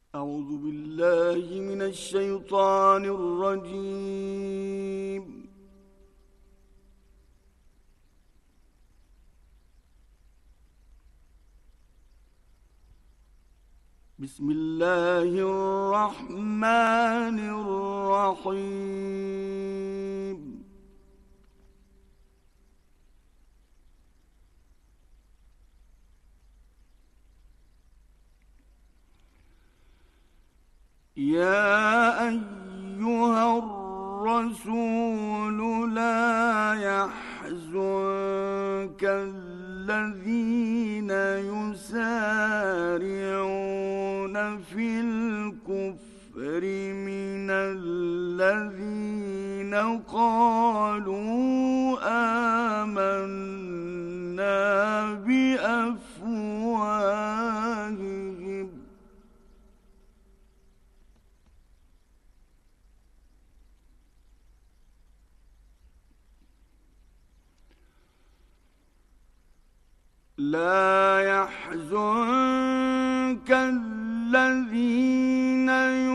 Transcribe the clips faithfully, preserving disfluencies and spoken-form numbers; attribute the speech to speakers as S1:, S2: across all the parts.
S1: أعوذ بالله من الشيطان الرجيم. بسم الله الرحمن الرحيم. يا أيها الرسول لا يحزنك الذين يسارعون في الكفر من الذين قالوا آمنا بأفواههم لا يحزنك الذين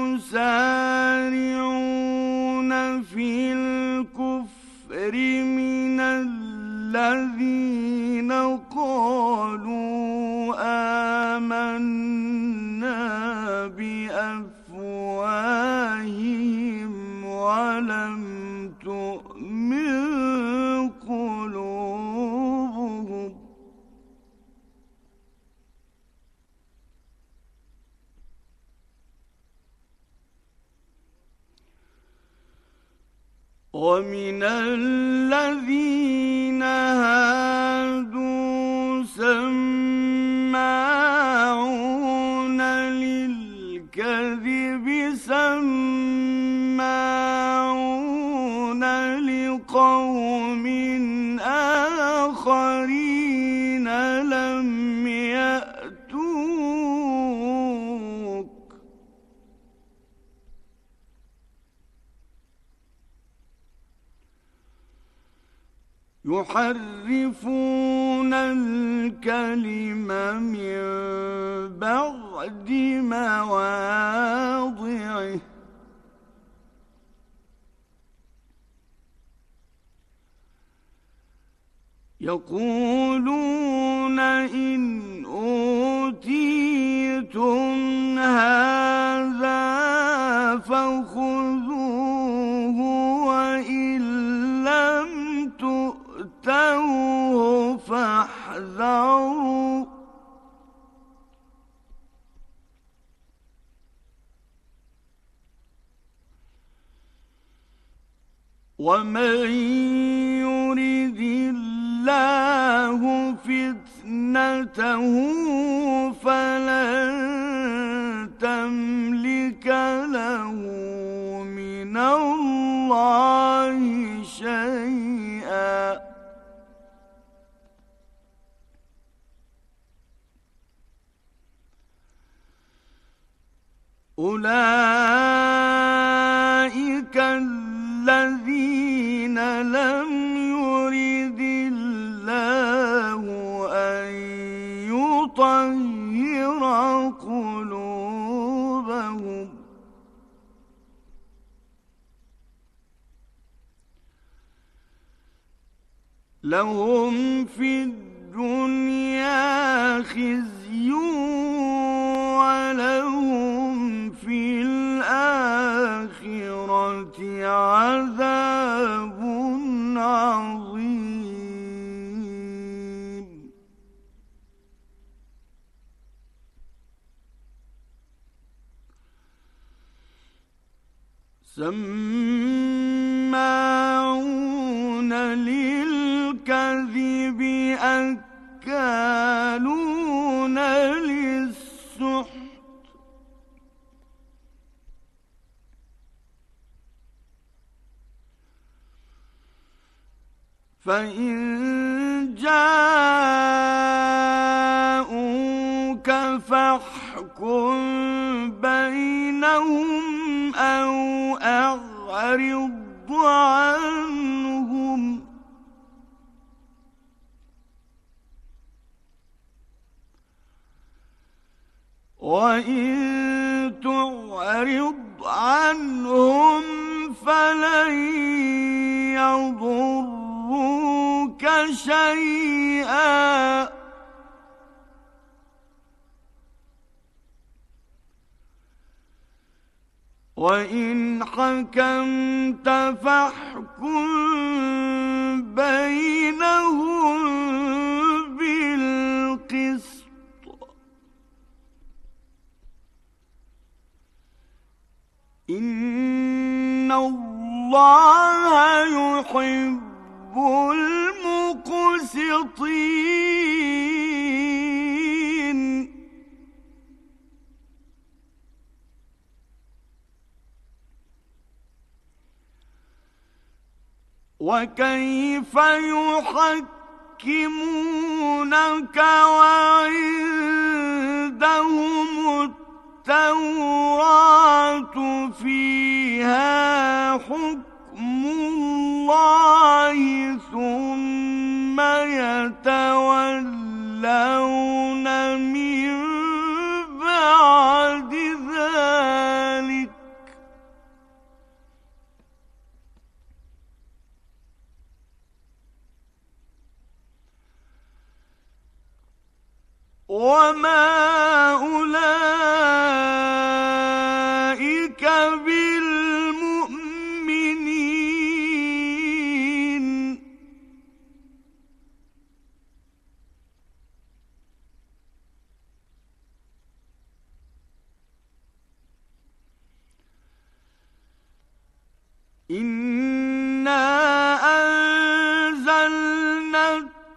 S1: يسارعون في الكفر من الذين قالوا آمنا بأفواههم ولم تؤمن قلوبهم ومن الذين هادوا سماعون للكذب سماعون لقوم آخرين لم يأتوك يحرفون الكلم من بعد مواضعه يقولون إن أوتيتم هذا فخذوه وإن لم تؤتوه فاحذروا ومن يرد الله فتنته فلن تملك له من الله شيئا أولئك الذين لم يرد الله أن يطهر قلوبهم لهم في الدنيا خزي ولهم في الآخرة عذاب عظيم. سماعون للكذب أكالون للسحت فإن جاءوك فاحكم بينهم أو أعرض عنهم وإن فأعرض عنهم فلن يضروك شيئا وإن حكمت فاحكم بينهم بالقسط إن الله يحب المقسطين وكيف يحكمونك وعندهم التوراة فيها حكم الله ثم يتولون من بعد ذلك وما أولئك بالمؤمنين إنا أنزلنا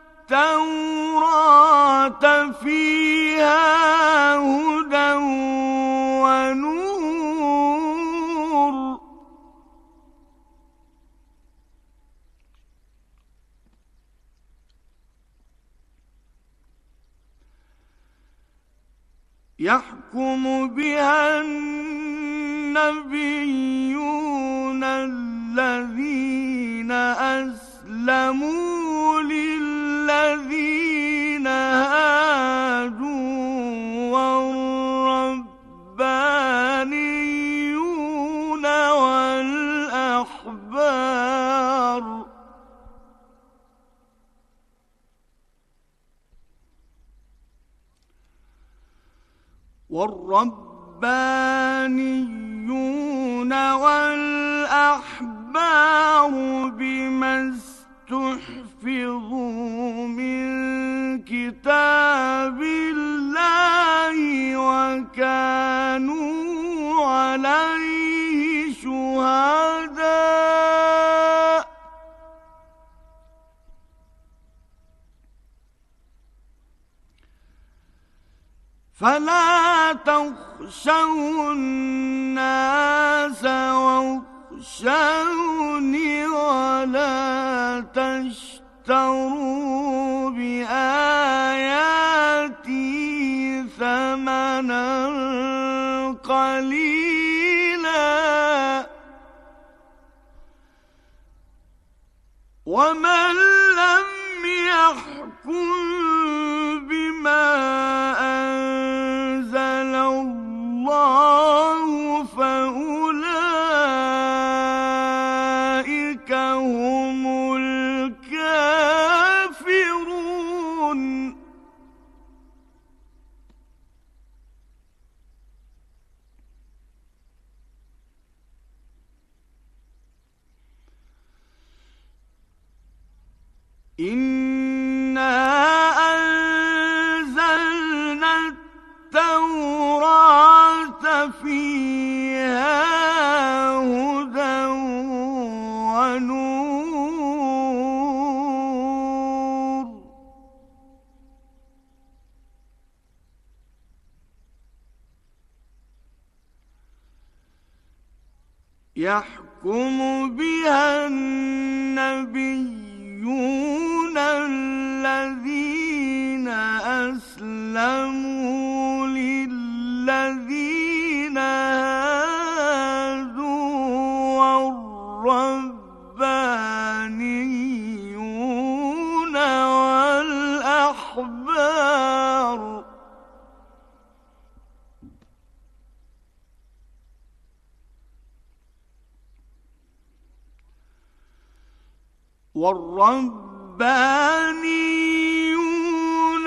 S1: التوراة فيها هدى ونور يحكم بها النبيون الذين أسلموا للذين هادوا والربانيون والأحبار والربانيون والأحبار بما استحفظوا من كتاب الله وكانوا عليه شهداء فلا تخشوا الناس واخشوني ولا تشتروا بآياتي ثمنا قليلا ومن لم يحكم بما أنزل الله فأولئك هم الكافرون إنا أنزلنا التوراة فيها هدى ونور يحكم بها النبيون الذين أسلموا للذين هادوا والربانيون والأحبار والربانيون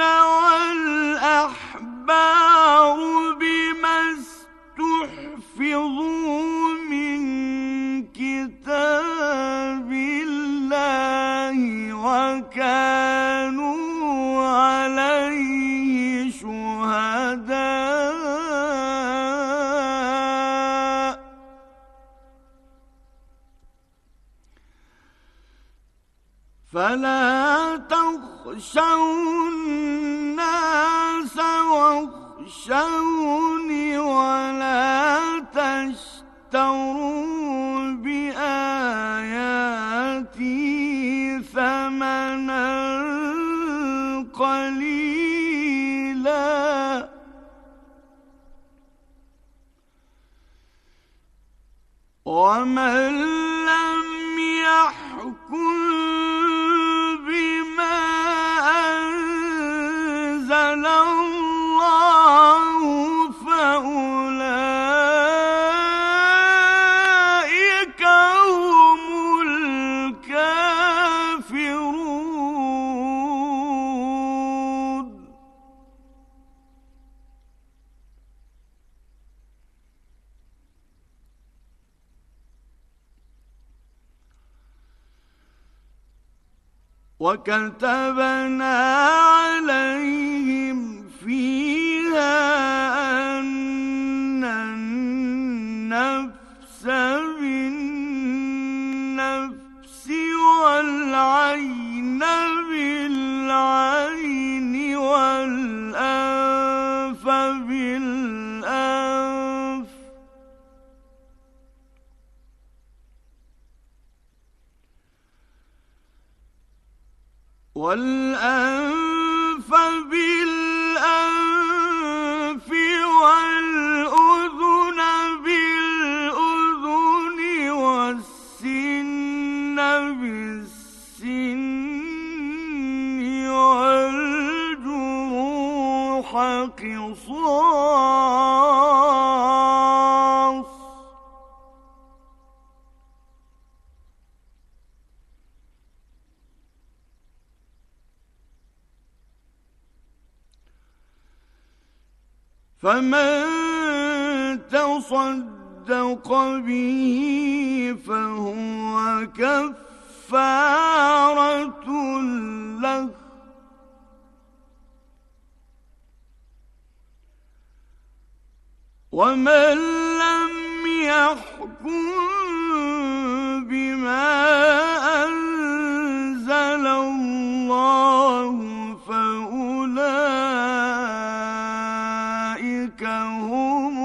S1: والأحبار بما استحفظوا من كتاب الله وكانوا عليه شهداء فلا تخشوا الناس واخشوني ولا تشتروا بآياتي ثمنا قليلا ومن لم يحكم بما أنزل الله فأولئك هم الكافرون. وكتبنا عليهم فيها أن النفس بالنفس والعين بالعين والأنف بالأنف والأنف بالأنف والأذن بالأذن والسن بالسن والجروح قصاص فمن تصدق به فهو كفارة له ومن لم يحكم بما أنزل الله فأولئك هم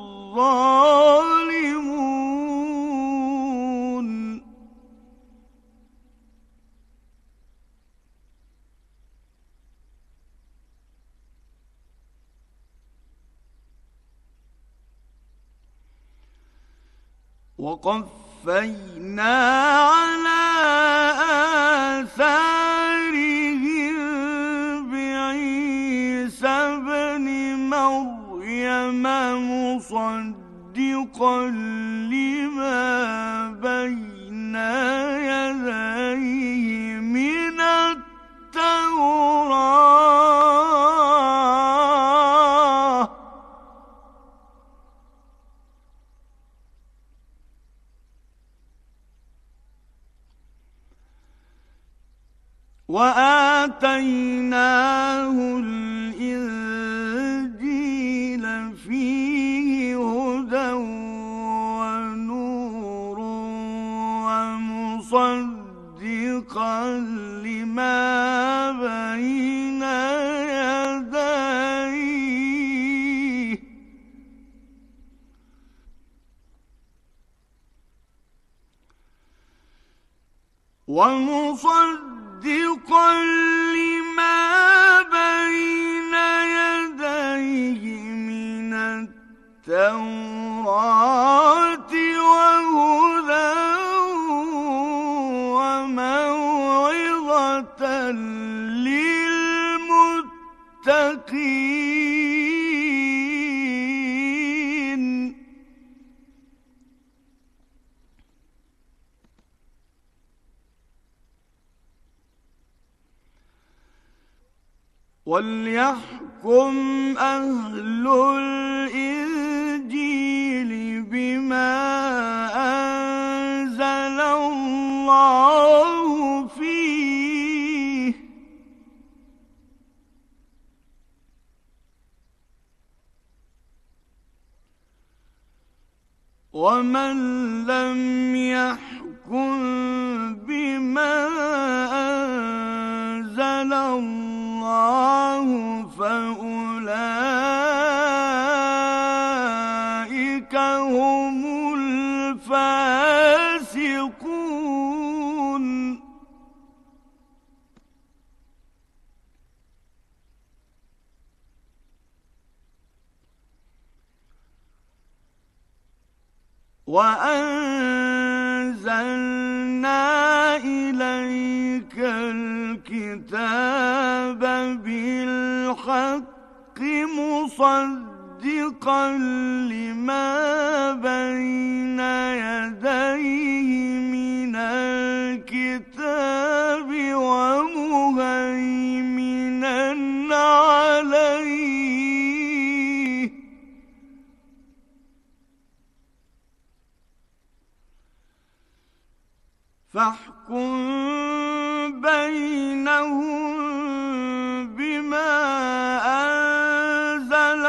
S1: الظالمون. وقفينا على آثارهم بعيسى ابن مريم مصدقا لما بين يديه من التوراة وآتيناه الإنجيل فيه هدى ونور ومصدقا لما بين يديه ومصدقا لما بين يديه من التوراة وهدى وموعظة للمتقين. وليحكم أهل الإنجيل بما أنزل الله فيه، ومن لم يحكم بما أنزل الله فأولئك هم الفاسقون. وأنزلنا إليك الكتاب بالحق مصدقا لما بين يديه من الكتاب ومهيمنا عليه، فاحكم بينهم بما أنزل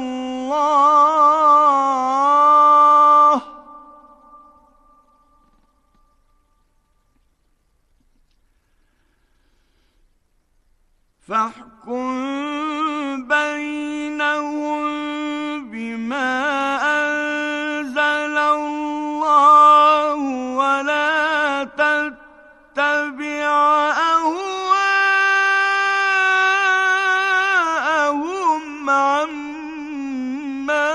S1: الله، فاحكم بينهم بما أنزل الله ولا تتبع أهواءهم عما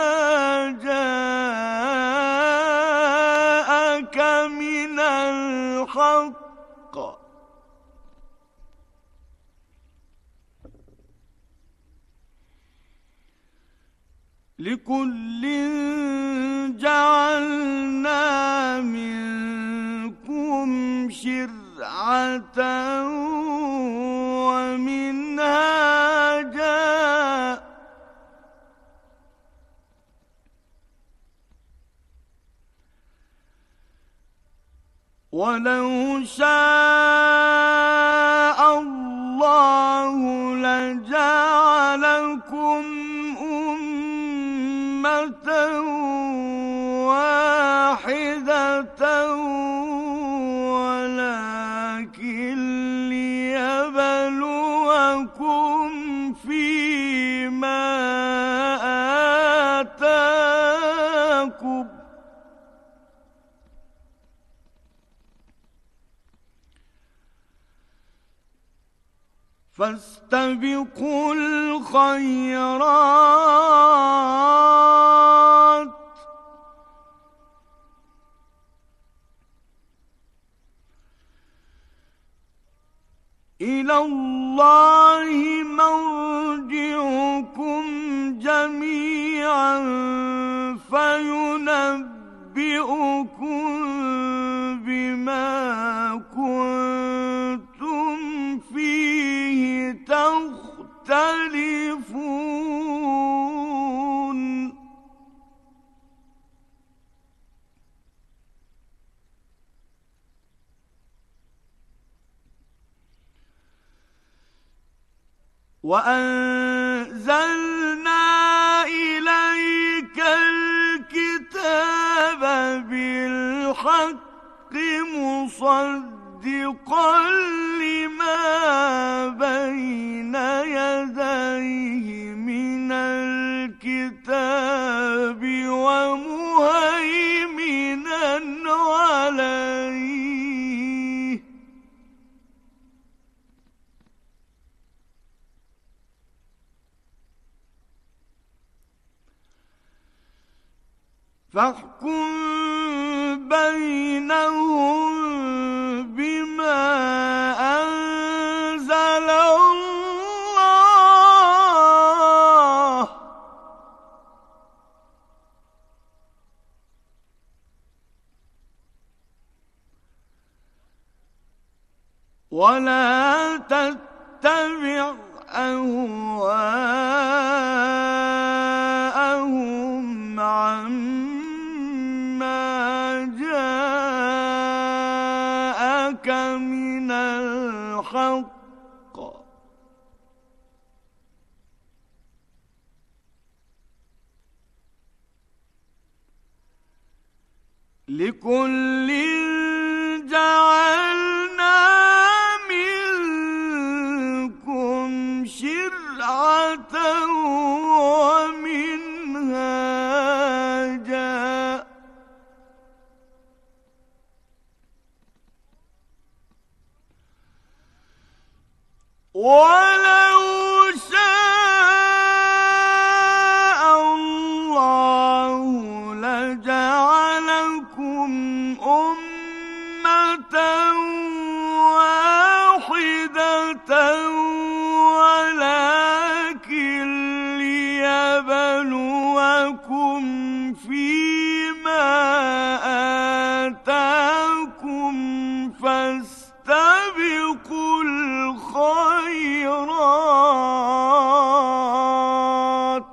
S1: جاءك من الحق، لكل جعلنا منكم شرعة ومنهاجا، ولو شاء الله لجعلكم أمة واحدة ولكن ليبلوكم فيما آتاكم، فاستبقوا الخيرات إلى الله مرجعكم جميعا فينبئكم بما كنتم فيه تختلفون. وأنزلنا إليك الكتاب بالحق مصدقا لما بين يديه من الكتاب ومهيمنا عليه، فاحكم بينهم بما أنزل الله ولا تتبع أهواءهم عما جاءك من الحق لكل جعلنا منكم شرعة ومنهاجا ولو شاء الله لجعلكم أمة واحدة ولكن ليبلوكم فيما آتاكم فاستبقوا الخيرات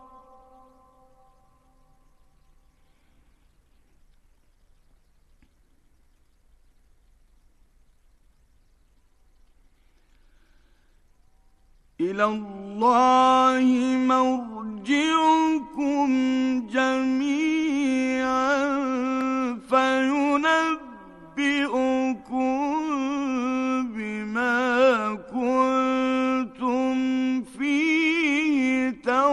S1: إلى الله مرجعكم جميعا فينبئكم بما كنتم فيه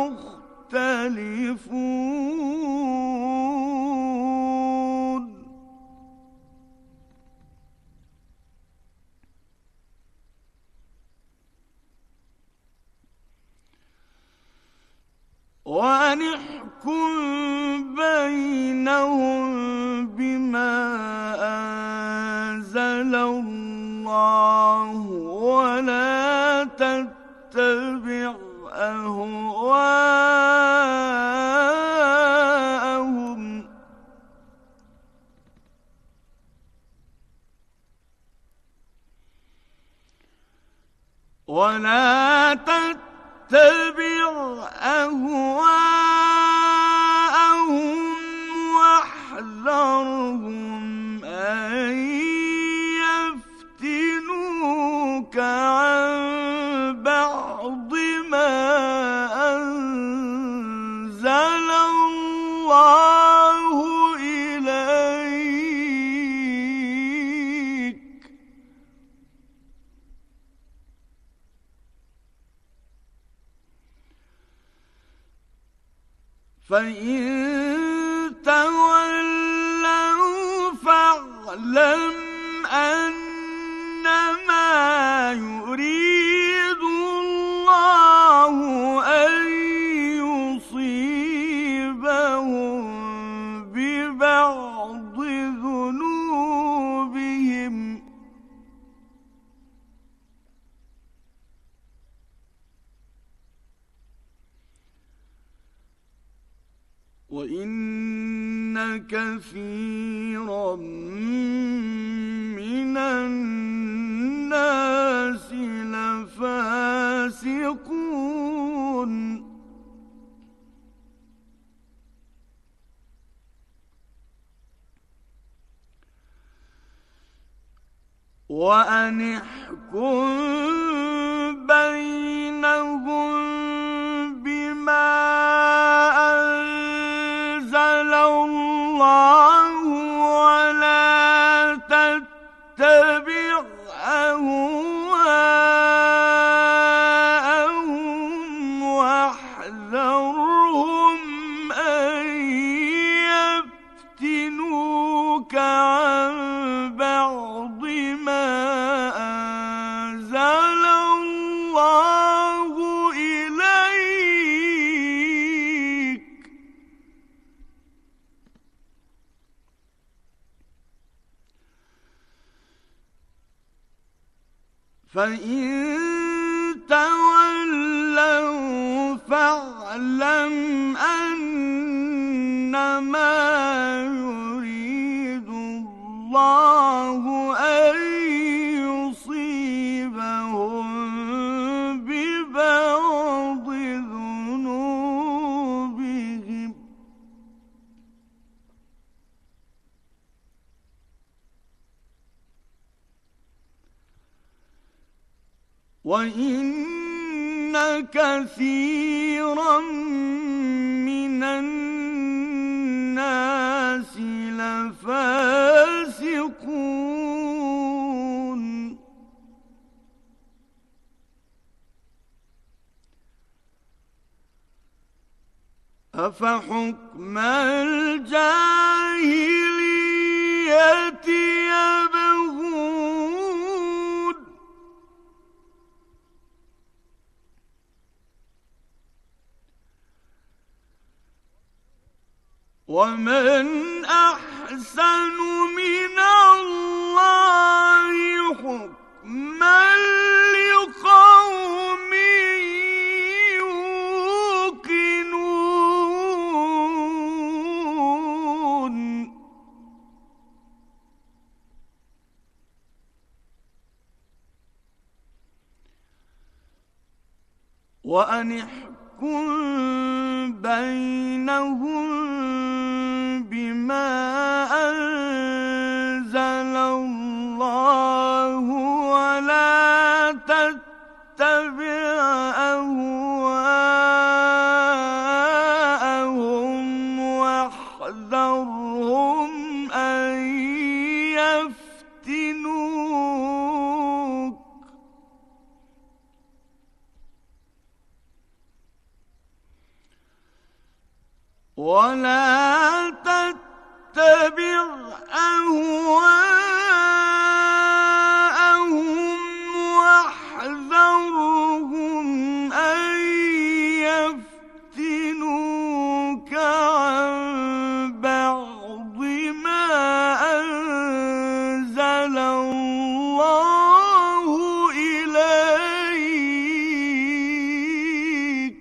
S1: تختلفون وأن احكم بينهم بما أنزل الله ولا تتبع أهواءهم ولا تتبع أهواءهم واحذرهم أن يفتنوك عن بعض ما أنزل الله إليك فإن تولوا فاعلم أنما يريد الله أن يصيبهم ببعض ذنوبهم وإن كثيرا من الناس لفاسقون وأن احكم بينهم بما أنزل الله ولا تتبع أهواءهم واحذرهم أن يفتنوك عن بعض ما أنزل الله إليك فإن تولوا فاعلم أنما يريد الله أن يصيبهم ببعض وإن كثيرا من الناس لفاسقون أفحكم الجاهلية يبغون ومن أحسن من الله حكما لقوم يوقنون وأن احكم بينهم بما أنزل الله ولا تتبع أهواءهم واحذرهم أن يفتنوك ولا تتبع أهواءهم واحذرهم أن يفتنوك عن بعض ما أنزل الله إليك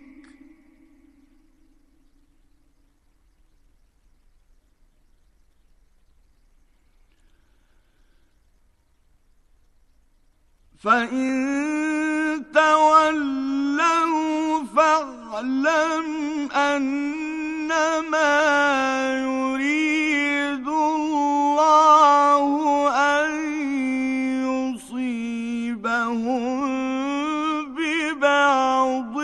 S1: فإن تولوا فاعلم أنما يريد الله أن يصيبهم ببعض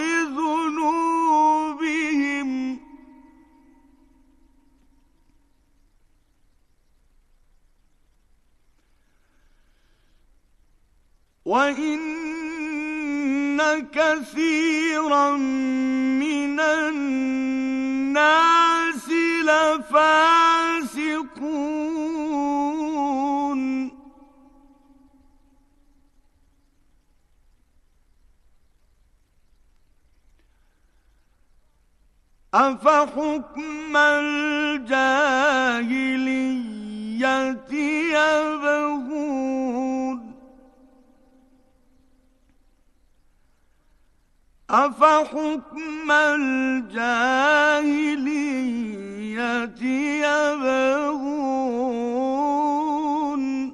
S1: ذنوبهم وإن كثيرا من الناس لفاسقون أفحكم الجاهلية يبغون أفحكم الجاهلية يبغون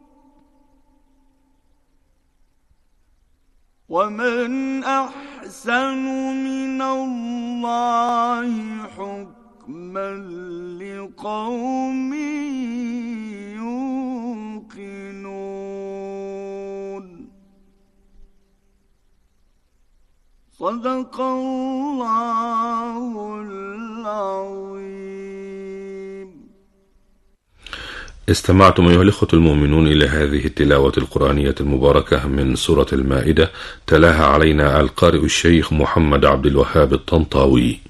S1: ومن أحسن من الله حكما لقوم يوقنون صدق الله العظيم.
S2: استمعتم أيها الإخوة المؤمنون إلى هذه التلاوة القرآنية المباركة من سورة المائدة، تلاها علينا القارئ الشيخ محمد عبد الوهاب الطنطاوي.